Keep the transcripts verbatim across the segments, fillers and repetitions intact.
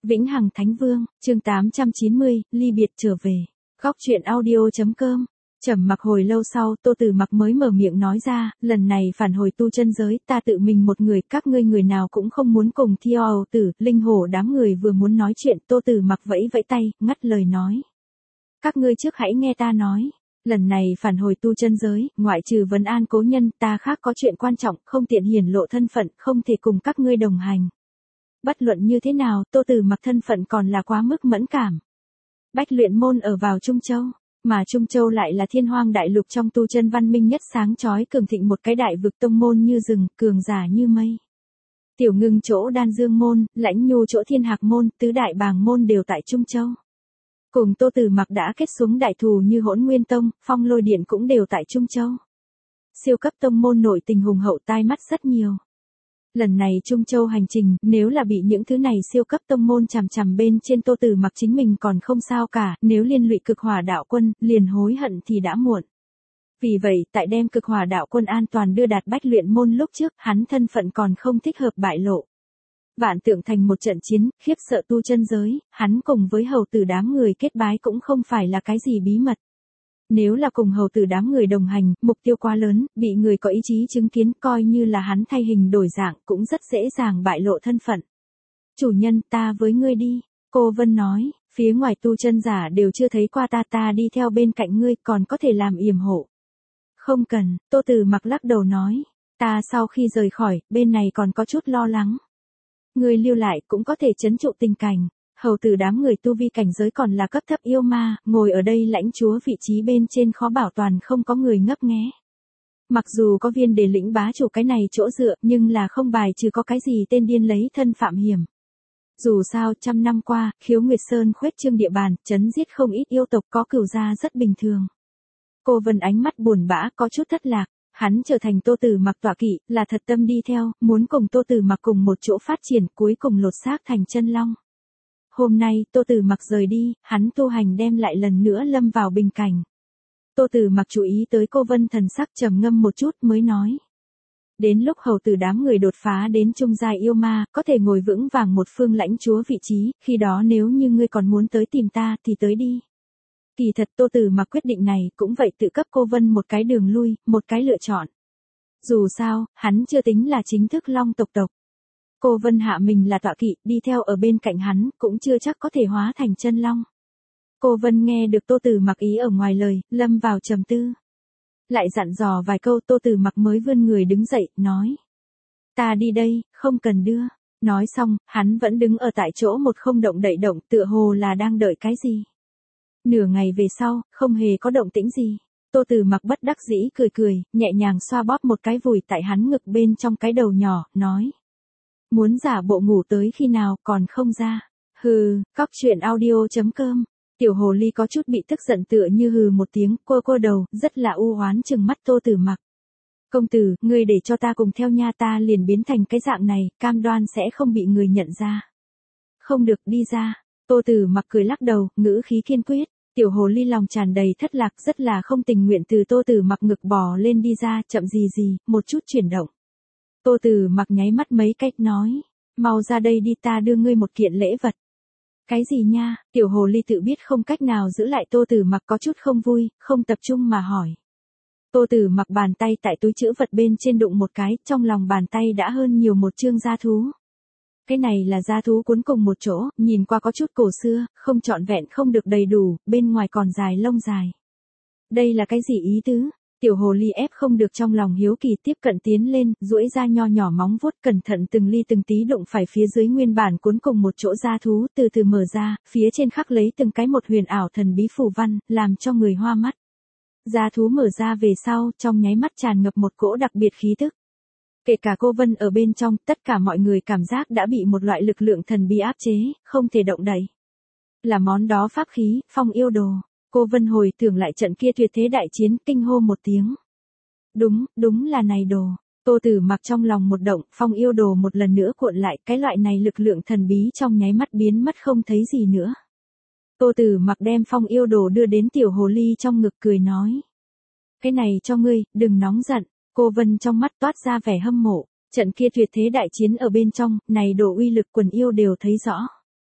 Vĩnh Hằng Thánh Vương, chương tám trăm chín mươi, ly biệt trở về. Góc truyện audio.com. Trầm mặc hồi lâu sau, Tô Tử Mặc mới mở miệng nói ra, lần này phản hồi tu chân giới, ta tự mình một người, các ngươi người nào cũng không muốn cùng Thiêu Hầu Tử, Linh Hổ đám người vừa muốn nói chuyện, Tô Tử Mặc vẫy vẫy tay, ngắt lời nói. Các ngươi trước hãy nghe ta nói. Lần này phản hồi tu chân giới, ngoại trừ vấn an cố nhân, ta khác có chuyện quan trọng, không tiện hiển lộ thân phận, không thể cùng các ngươi đồng hành. Bất luận như thế nào, Tô Tử Mặc thân phận còn là quá mức mẫn cảm. Bách luyện môn ở vào Trung Châu, mà Trung Châu lại là thiên hoang đại lục trong tu chân văn minh nhất sáng chói cường thịnh một cái đại vực tông môn như rừng, cường giả như mây. Tiểu Ngưng chỗ Đan Dương môn, Lãnh Nhu chỗ Thiên Hạc môn, tứ đại bàng môn đều tại Trung Châu. Cùng Tô Tử Mặc đã kết xuống đại thù như Hỗn Nguyên Tông, Phong Lôi Điện cũng đều tại Trung Châu. Siêu cấp tông môn nội tình hùng hậu tai mắt rất nhiều. Lần này Trung Châu hành trình, nếu là bị những thứ này siêu cấp tông môn chằm chằm bên trên Tô Tử Mặc chính mình còn không sao cả, nếu liên lụy Cực Hỏa đạo quân, liền hối hận thì đã muộn. Vì vậy, tại đem Cực Hỏa đạo quân an toàn đưa đạt Bách luyện môn lúc trước, hắn thân phận còn không thích hợp bại lộ. Vạn Tượng thành một trận chiến, khiếp sợ tu chân giới, hắn cùng với hầu tử đám người kết bái cũng không phải là cái gì bí mật. Nếu là cùng hầu tử đám người đồng hành, mục tiêu quá lớn, bị người có ý chí chứng kiến coi như là hắn thay hình đổi dạng cũng rất dễ dàng bại lộ thân phận. Chủ nhân, ta với ngươi đi, cô Vân nói, phía ngoài tu chân giả đều chưa thấy qua ta ta đi theo bên cạnh ngươi còn có thể làm yểm hộ. Không cần, Tô Tử Mặc lắc đầu nói, ta sau khi rời khỏi, bên này còn có chút lo lắng. Ngươi lưu lại cũng có thể trấn trụ tình cảnh. Hầu tử đám người tu vi cảnh giới còn là cấp thấp yêu ma, ngồi ở đây lãnh chúa vị trí bên trên khó bảo toàn không có người ngấp nghé. Mặc dù có viên đề lĩnh bá chủ cái này chỗ dựa, nhưng là không bài trừ có cái gì tên điên lấy thân phạm hiểm. Dù sao, trăm năm qua, Khiếu Nguyệt Sơn khuếch trương địa bàn, chấn giết không ít yêu tộc có cửu gia rất bình thường. Cô Vân ánh mắt buồn bã, có chút thất lạc. Hắn trở thành Tô Tử Mặc tọa kỵ, là thật tâm đi theo, muốn cùng Tô Tử Mặc cùng một chỗ phát triển, cuối cùng lột xác thành chân long. Hôm nay, Tô Tử Mặc rời đi, hắn tu hành đem lại lần nữa lâm vào bình cảnh. Tô Tử Mặc chú ý tới cô Vân thần sắc trầm ngâm một chút mới nói. Đến lúc hầu tử đám người đột phá đến trung giai yêu ma, có thể ngồi vững vàng một phương lãnh chúa vị trí, khi đó nếu như ngươi còn muốn tới tìm ta thì tới đi. Kỳ thật Tô Tử Mặc quyết định này cũng vậy tự cấp cô Vân một cái đường lui, một cái lựa chọn. Dù sao, hắn chưa tính là chính thức long tộc tộc. Cô Vân hạ mình là tọa kỵ, đi theo ở bên cạnh hắn, cũng chưa chắc có thể hóa thành chân long. Cô Vân nghe được Tô Tử Mặc ý ở ngoài lời, lâm vào trầm tư. Lại dặn dò vài câu Tô Tử Mặc mới vươn người đứng dậy, nói. Ta đi đây, không cần đưa. Nói xong, hắn vẫn đứng ở tại chỗ một không động đậy động, tựa hồ là đang đợi cái gì. Nửa ngày về sau, không hề có động tĩnh gì. Tô Tử Mặc bất đắc dĩ cười cười, nhẹ nhàng xoa bóp một cái vùi tại hắn ngực bên trong cái đầu nhỏ, nói. Muốn giả bộ ngủ tới khi nào còn không ra. Hừ, góc truyện audio.com. Tiểu hồ ly có chút bị tức giận tựa như hừ một tiếng, cô cô đầu, rất là u oán trừng mắt Tô Tử Mặc. Công tử, ngươi để cho ta cùng theo nha ta liền biến thành cái dạng này, cam đoan sẽ không bị người nhận ra. Không được, đi ra. Tô Tử Mặc cười lắc đầu, ngữ khí kiên quyết. Tiểu hồ ly lòng tràn đầy thất lạc, rất là không tình nguyện từ Tô Tử Mặc ngực bò lên đi ra, chậm gì gì, một chút chuyển động. Tô Tử Mặc nháy mắt mấy cách nói, mau ra đây đi ta đưa ngươi một kiện lễ vật. Cái gì nha, tiểu hồ ly tự biết không cách nào giữ lại Tô Tử Mặc có chút không vui, không tập trung mà hỏi. Tô Tử Mặc bàn tay tại túi trữ vật bên trên đụng một cái, trong lòng bàn tay đã hơn nhiều một chương gia thú. Cái này là gia thú cuốn cùng một chỗ, nhìn qua có chút cổ xưa, không trọn vẹn không được đầy đủ, bên ngoài còn dài lông dài. Đây là cái gì ý tứ? Tiểu hồ ly ép không được trong lòng hiếu kỳ tiếp cận tiến lên, duỗi ra nho nhỏ móng vuốt cẩn thận từng ly từng tí đụng phải phía dưới nguyên bản cuốn cùng một chỗ gia thú từ từ mở ra, phía trên khắc lấy từng cái một huyền ảo thần bí phù văn, làm cho người hoa mắt. Gia thú mở ra về sau, trong nháy mắt tràn ngập một cỗ đặc biệt khí tức. Kể cả cô Vân ở bên trong, tất cả mọi người cảm giác đã bị một loại lực lượng thần bí áp chế, không thể động đậy. Là món đó pháp khí, Phong Yêu Đồ. Cô Vân hồi tưởng lại trận kia tuyệt thế đại chiến, kinh hô một tiếng. Đúng, đúng là này đồ. Tô Tử Mặc trong lòng một động, Phong Yêu Đồ một lần nữa cuộn lại, cái loại này lực lượng thần bí trong nháy mắt biến mất không thấy gì nữa. Tô Tử Mặc đem Phong Yêu Đồ đưa đến tiểu hồ ly trong ngực cười nói. Cái này cho ngươi, đừng nóng giận. Cô Vân trong mắt toát ra vẻ hâm mộ, trận kia tuyệt thế đại chiến ở bên trong, này đồ uy lực quần yêu đều thấy rõ.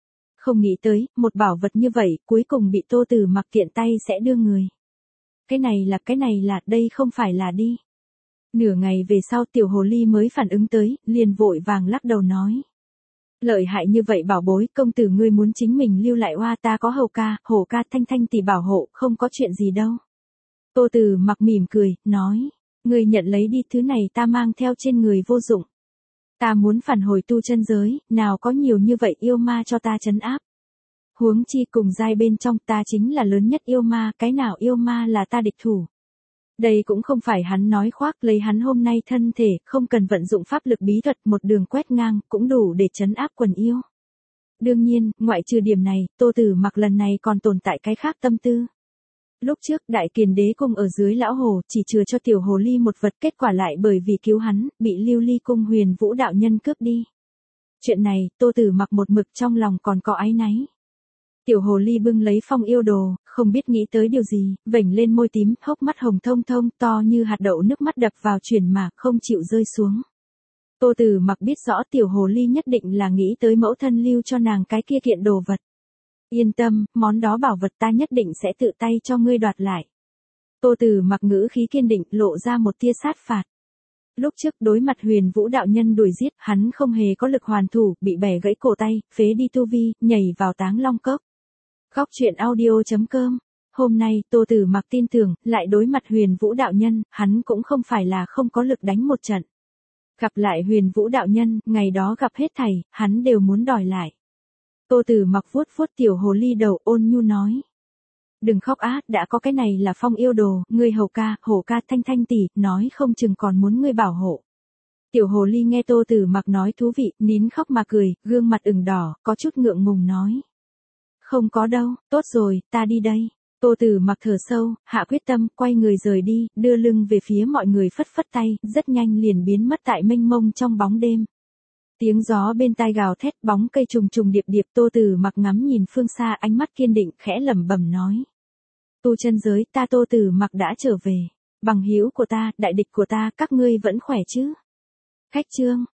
Không nghĩ tới, một bảo vật như vậy, cuối cùng bị Tô Tử Mặc tiện tay sẽ đưa người. Cái này là, cái này là, đây không phải là đi. Nửa ngày về sau tiểu hồ ly mới phản ứng tới, liền vội vàng lắc đầu nói. Lợi hại như vậy bảo bối, công tử ngươi muốn chính mình lưu lại oa, ta có hầu ca, hổ ca, thanh thanh tỷ bảo hộ, không có chuyện gì đâu. Tô Tử Mặc mỉm cười, nói, ngươi nhận lấy đi, thứ này ta mang theo trên người vô dụng. Ta muốn phản hồi tu chân giới, nào có nhiều như vậy yêu ma cho ta trấn áp. Huống chi cùng giai bên trong, ta chính là lớn nhất yêu ma, cái nào yêu ma là ta địch thủ. Đây cũng không phải hắn nói khoác, lấy hắn hôm nay thân thể, không cần vận dụng pháp lực bí thuật, một đường quét ngang, cũng đủ để trấn áp quần yêu. Đương nhiên, ngoại trừ điểm này, Tô Tử Mặc lần này còn tồn tại cái khác tâm tư. Lúc trước, Đại Kiền Đế cung ở dưới lão hồ, chỉ chừa cho tiểu hồ ly một vật, kết quả lại bởi vì cứu hắn, bị Lưu Ly cung Huyền Vũ đạo nhân cướp đi. Chuyện này, Tô Tử Mặc một mực trong lòng còn có áy náy. Tiểu hồ ly bưng lấy phong yêu đồ, không biết nghĩ tới điều gì, vểnh lên môi tím, hốc mắt hồng thông thông, to như hạt đậu, nước mắt đập vào truyền mà, không chịu rơi xuống. Tô Tử Mặc biết rõ tiểu hồ ly nhất định là nghĩ tới mẫu thân lưu cho nàng cái kia kiện đồ vật. Yên tâm, món đó bảo vật ta nhất định sẽ tự tay cho ngươi đoạt lại. Tô Tử Mặc ngữ khí kiên định, lộ ra một tia sát phạt. Lúc trước đối mặt Huyền Vũ đạo nhân đuổi giết, hắn không hề có lực hoàn thủ, bị bẻ gãy cổ tay, phế đi tu vi, nhảy vào Táng Long Cốc. Góc truyện audio chấm com. Hôm nay, Tô Tử Mặc tin tưởng, lại đối mặt Huyền Vũ đạo nhân, hắn cũng không phải là không có lực đánh một trận. Gặp lại Huyền Vũ đạo nhân, ngày đó gặp hết thảy, hắn đều muốn đòi lại. Tô Tử Mặc vuốt vuốt tiểu hồ ly đầu, ôn nhu nói. Đừng khóc á, đã có cái này là phong yêu đồ, ngươi hầu ca, hổ ca, thanh thanh tỷ, nói không chừng còn muốn ngươi bảo hộ. Tiểu hồ ly nghe Tô Tử Mặc nói thú vị, nín khóc mà cười, gương mặt ửng đỏ, có chút ngượng ngùng nói. Không có đâu, tốt rồi, ta đi đây. Tô Tử Mặc thở sâu, hạ quyết tâm, quay người rời đi, đưa lưng về phía mọi người phất phất tay, rất nhanh liền biến mất tại mênh mông trong bóng đêm. Tiếng gió bên tai gào thét, bóng cây trùng trùng điệp điệp, Tô Tử Mặc ngắm nhìn phương xa, ánh mắt kiên định, khẽ lẩm bẩm nói. Tu chân giới, ta Tô Tử Mặc đã trở về. Bằng hữu của ta, đại địch của ta, các ngươi vẫn khỏe chứ? Khách chương.